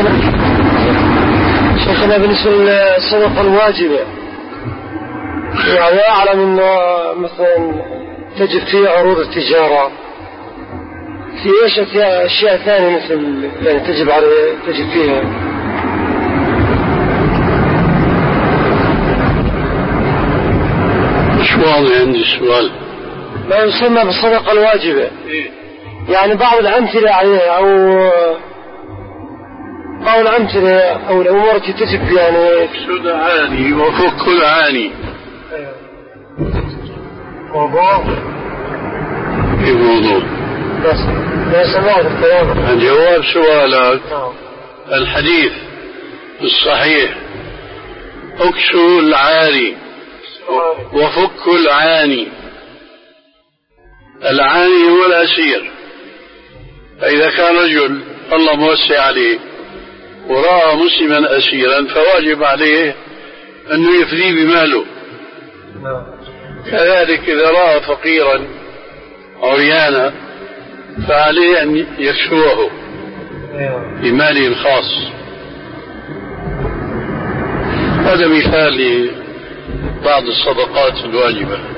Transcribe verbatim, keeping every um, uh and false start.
شيخنا بالنسبة للصدقة الواجبة، يعني أعلم أنه مثلا تجب فيه عروض التجارة، في إيش أشياء ثانية مثل يعني تجب عليه تجب فيها؟ مش واضح عندي السؤال. ما يسمى بالصدقة الواجبة، يعني بعض الأمثلة عليها أو بعض الأمثلة أو الأمور التي تجب يعني سد عاني وفك العاني. موضوع في موضوع بس ليس واضح الكلام. الجواب سؤالك. الحديث الصحيح اكسوا العاني وفك العاني. العاني هو الأسير، فإذا كان رجل الله موسع عليه ورأى مسلما أسيرا فواجب عليه أنه يفديه بماله. كذلك إذا رأى فقيرا عريانا فعليه أن يكسوه بماله الخاص. هذا مثال لبعض الصدقات الواجبة.